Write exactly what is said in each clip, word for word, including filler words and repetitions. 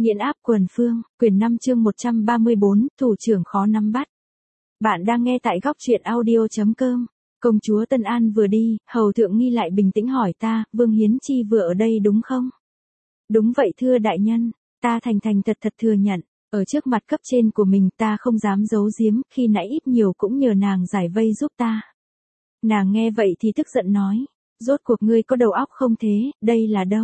Nghiện áp quần phương, quyển năm chương một trăm ba mươi bốn, thủ trưởng khó nắm bắt. Bạn đang nghe tại góc truyện audio.com. Công chúa Tân An vừa đi, hầu thượng nghi lại bình tĩnh hỏi ta, Vương Hiến Chi vừa ở đây đúng không? Đúng vậy thưa đại nhân, ta thành thành thật thật thừa nhận, ở trước mặt cấp trên của mình ta không dám giấu giếm, khi nãy ít nhiều cũng nhờ nàng giải vây giúp ta. Nàng nghe vậy thì tức giận nói, rốt cuộc ngươi có đầu óc không thế, đây là đâu?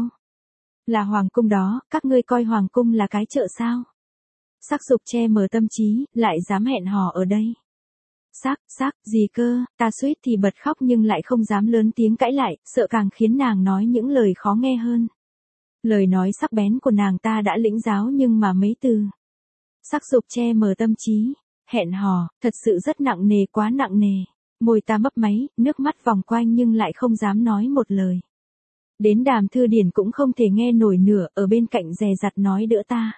Là hoàng cung đó, các ngươi coi hoàng cung là cái chợ sao? Sắc dục che mờ tâm trí, lại dám hẹn hò ở đây. Sắc, sắc, gì cơ, ta suýt thì bật khóc nhưng lại không dám lớn tiếng cãi lại, sợ càng khiến nàng nói những lời khó nghe hơn. Lời nói sắc bén của nàng ta đã lĩnh giáo nhưng mà mấy từ. Sắc dục che mờ tâm trí, hẹn hò, thật sự rất nặng nề quá nặng nề. Môi ta mấp máy, nước mắt vòng quanh nhưng lại không dám nói một lời. Đến Đàm Thư Điển cũng không thể nghe nổi nửa, ở bên cạnh dè dặt nói đỡ ta.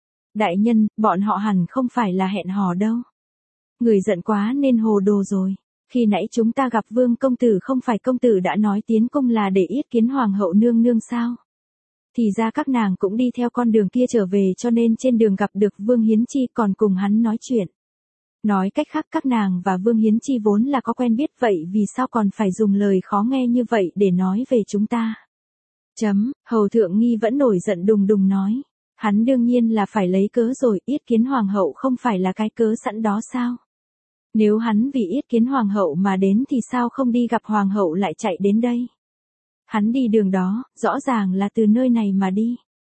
Đại nhân, bọn họ hẳn không phải là hẹn hò đâu. Người giận quá nên hồ đồ rồi. Khi nãy chúng ta gặp Vương công tử không phải công tử đã nói tiến cung là để yết kiến hoàng hậu nương nương sao? Thì ra các nàng cũng đi theo con đường kia trở về cho nên trên đường gặp được Vương Hiến Chi còn cùng hắn nói chuyện. Nói cách khác các nàng và Vương Hiến Chi vốn là có quen biết vậy vì sao còn phải dùng lời khó nghe như vậy để nói về chúng ta. Chấm, hầu thượng nghi vẫn nổi giận đùng đùng nói. Hắn đương nhiên là phải lấy cớ rồi, yết kiến hoàng hậu không phải là cái cớ sẵn đó sao? Nếu hắn vì yết kiến hoàng hậu mà đến thì sao không đi gặp hoàng hậu lại chạy đến đây? Hắn đi đường đó, rõ ràng là từ nơi này mà đi.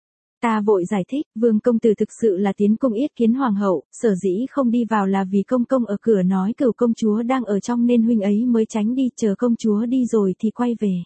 Ta vội giải thích, Vương công tử thực sự là tiến cung yết kiến hoàng hậu, sở dĩ không đi vào là vì công công ở cửa nói cửu công chúa đang ở trong nên huynh ấy mới tránh đi, chờ công chúa đi rồi thì quay về.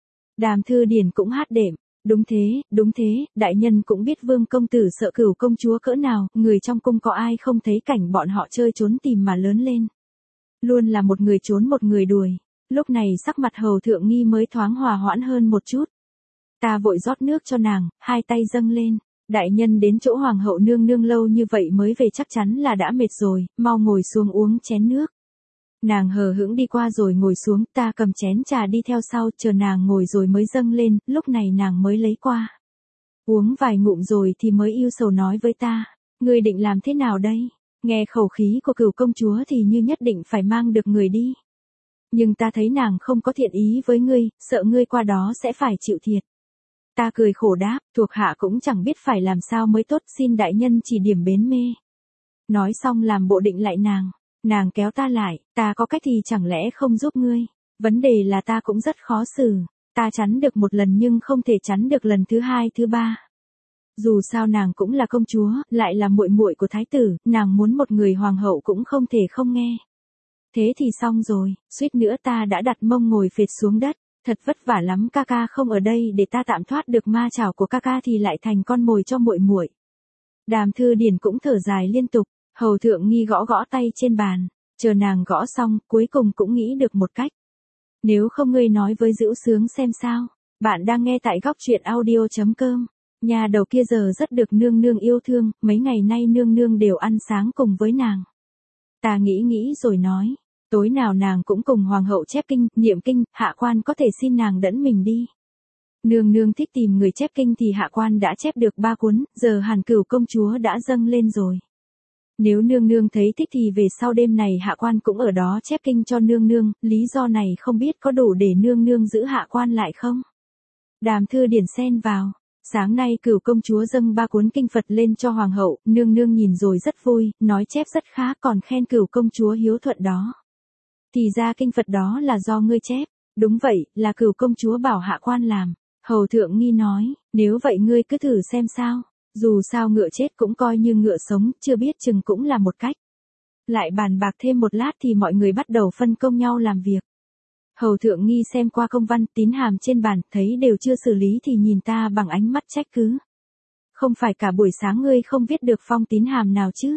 Đàm Thư Điển cũng hát đệm, đúng thế, đúng thế, đại nhân cũng biết Vương công tử sợ cửu công chúa cỡ nào, người trong cung có ai không thấy cảnh bọn họ chơi trốn tìm mà lớn lên. Luôn là một người trốn một người đuổi, lúc này sắc mặt hầu thượng nghi mới thoáng hòa hoãn hơn một chút. Ta vội rót nước cho nàng, hai tay dâng lên, đại nhân đến chỗ hoàng hậu nương nương lâu như vậy mới về chắc chắn là đã mệt rồi, mau ngồi xuống uống chén nước. Nàng hờ hững đi qua rồi ngồi xuống, ta cầm chén trà đi theo sau, chờ nàng ngồi rồi mới dâng lên, lúc này nàng mới lấy qua. Uống vài ngụm rồi thì mới yêu sầu nói với ta, ngươi định làm thế nào đây? Nghe khẩu khí của cửu công chúa thì như nhất định phải mang được người đi. Nhưng ta thấy nàng không có thiện ý với ngươi, sợ ngươi qua đó sẽ phải chịu thiệt. Ta cười khổ đáp, thuộc hạ cũng chẳng biết phải làm sao mới tốt, xin đại nhân chỉ điểm bến mê. Nói xong làm bộ định lại nàng. Nàng kéo ta lại, ta có cách thì chẳng lẽ không giúp ngươi. Vấn đề là ta cũng rất khó xử. Ta chắn được một lần nhưng không thể chắn được lần thứ hai thứ ba. Dù sao nàng cũng là công chúa, lại là muội muội của thái tử, nàng muốn một người hoàng hậu cũng không thể không nghe. Thế thì xong rồi, suýt nữa ta đã đặt mông ngồi phệt xuống đất. Thật vất vả lắm, ca ca không ở đây để ta tạm thoát được ma chảo của ca ca thì lại thành con mồi cho muội muội. Đàm Thư Điển cũng thở dài liên tục, hầu thượng nghi gõ gõ tay trên bàn, chờ nàng gõ xong, cuối cùng cũng nghĩ được một cách. Nếu không ngươi nói với Dữu Sướng xem sao. Bạn đang nghe tại góc truyện audio.com. Nhà đầu kia giờ rất được nương nương yêu thương, mấy ngày nay nương nương đều ăn sáng cùng với nàng. Ta nghĩ nghĩ rồi nói. Tối nào nàng cũng cùng hoàng hậu chép kinh, niệm kinh, hạ quan có thể xin nàng dẫn mình đi. Nương nương thích tìm người chép kinh thì hạ quan đã chép được ba cuốn, giờ hàn cửu công chúa đã dâng lên rồi. Nếu nương nương thấy thích thì về sau đêm này hạ quan cũng ở đó chép kinh cho nương nương, lý do này không biết có đủ để nương nương giữ hạ quan lại không? Đàm Thư Điển xen vào. Sáng nay cửu công chúa dâng ba cuốn kinh Phật lên cho hoàng hậu, nương nương nhìn rồi rất vui, nói chép rất khá còn khen cửu công chúa hiếu thuận đó. Thì ra kinh Phật đó là do ngươi chép. Đúng vậy, là cửu công chúa bảo hạ quan làm. Hầu thượng nghi nói, nếu vậy ngươi cứ thử xem sao. Dù sao ngựa chết cũng coi như ngựa sống, chưa biết chừng cũng là một cách. Lại bàn bạc thêm một lát thì mọi người bắt đầu phân công nhau làm việc. Hầu thượng nghi xem qua công văn tín hàm trên bàn, thấy đều chưa xử lý thì nhìn ta bằng ánh mắt trách cứ. Không phải cả buổi sáng ngươi không viết được phong tín hàm nào chứ?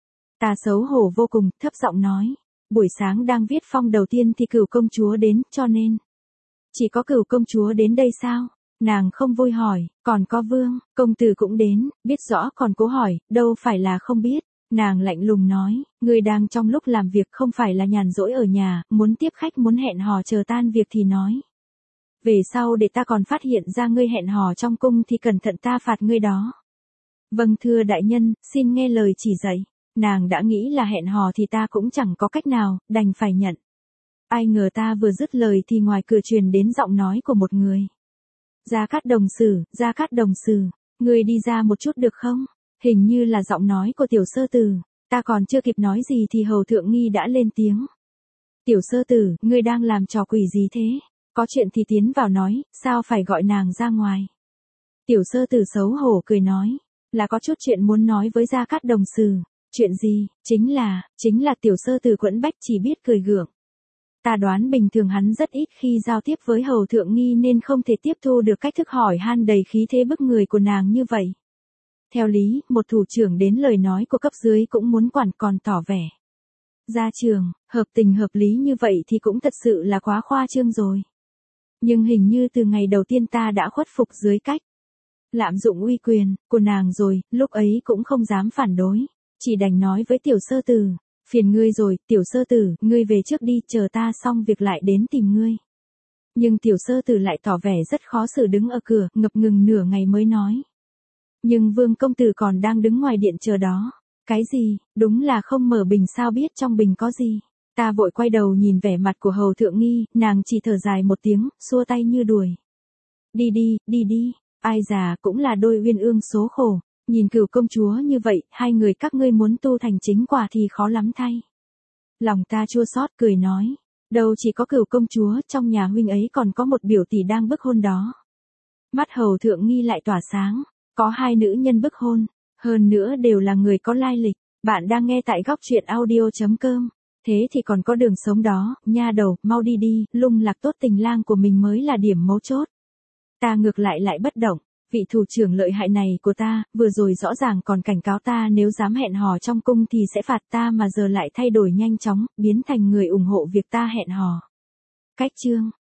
Ta xấu hổ vô cùng, thấp giọng nói. Buổi sáng đang viết phong đầu tiên thì cửu công chúa đến, cho nên. Chỉ có cửu công chúa đến đây sao? Nàng không vui hỏi, còn có Vương, công tử cũng đến, biết rõ còn cố hỏi, đâu phải là không biết. Nàng lạnh lùng nói, ngươi đang trong lúc làm việc không phải là nhàn rỗi ở nhà, muốn tiếp khách muốn hẹn hò chờ tan việc thì nói. Về sau để ta còn phát hiện ra ngươi hẹn hò trong cung thì cẩn thận ta phạt ngươi đó. Vâng thưa đại nhân, xin nghe lời chỉ dạy. Nàng đã nghĩ là hẹn hò thì ta cũng chẳng có cách nào, đành phải nhận. Ai ngờ ta vừa dứt lời thì ngoài cửa truyền đến giọng nói của một người. Gia Cát đồng sử, Gia Cát đồng sử, ngươi đi ra một chút được không? Hình như là giọng nói của tiểu sơ tử. Ta còn chưa kịp nói gì thì hầu thượng nghi đã lên tiếng. Tiểu sơ tử, ngươi đang làm trò quỷ gì thế? Có chuyện thì tiến vào nói, sao phải gọi nàng ra ngoài? Tiểu sơ tử xấu hổ cười nói, là có chút chuyện muốn nói với Gia Cát đồng sử. Chuyện gì? Chính là, chính là tiểu sơ tử quẫn bách chỉ biết cười gượng. Ta đoán bình thường hắn rất ít khi giao tiếp với hầu thượng nghi nên không thể tiếp thu được cách thức hỏi han đầy khí thế bức người của nàng như vậy. Theo lý, một thủ trưởng đến lời nói của cấp dưới cũng muốn quản còn tỏ vẻ. Gia trường, hợp tình hợp lý như vậy thì cũng thật sự là quá khoa trương rồi. Nhưng hình như từ ngày đầu tiên ta đã khuất phục dưới cách lạm dụng uy quyền của nàng rồi, lúc ấy cũng không dám phản đối, chỉ đành nói với tiểu sơ tử, phiền ngươi rồi, tiểu sơ tử, ngươi về trước đi, chờ ta xong việc lại đến tìm ngươi. Nhưng tiểu sơ tử lại tỏ vẻ rất khó xử đứng ở cửa, ngập ngừng nửa ngày mới nói. Nhưng vương công tử còn đang đứng ngoài điện chờ đó. Cái gì, đúng là không mở bình sao biết trong bình có gì. Ta vội quay đầu nhìn vẻ mặt của hầu thượng nghi, nàng chỉ thở dài một tiếng, xua tay như đuổi. Đi đi, đi đi, ai già cũng là đôi uyên ương số khổ. Nhìn Cửu công chúa như vậy, hai người các ngươi muốn tu thành chính quả thì khó lắm thay. Lòng ta chua xót cười nói, đâu chỉ có Cửu công chúa, trong nhà huynh ấy còn có một biểu tỷ đang bức hôn đó. Mắt hầu thượng nghi lại tỏa sáng, có hai nữ nhân bức hôn, hơn nữa đều là người có lai lịch. Bạn đang nghe tại góc truyện audio chấm com. Thế thì còn có đường sống đó, nha đầu, mau đi đi, lung lạc tốt tình lang của mình mới là điểm mấu chốt. Ta ngược lại lại bất động. Vị thủ trưởng lợi hại này của ta, vừa rồi rõ ràng còn cảnh cáo ta nếu dám hẹn hò trong cung thì sẽ phạt ta mà giờ lại thay đổi nhanh chóng, biến thành người ủng hộ việc ta hẹn hò. Cách chương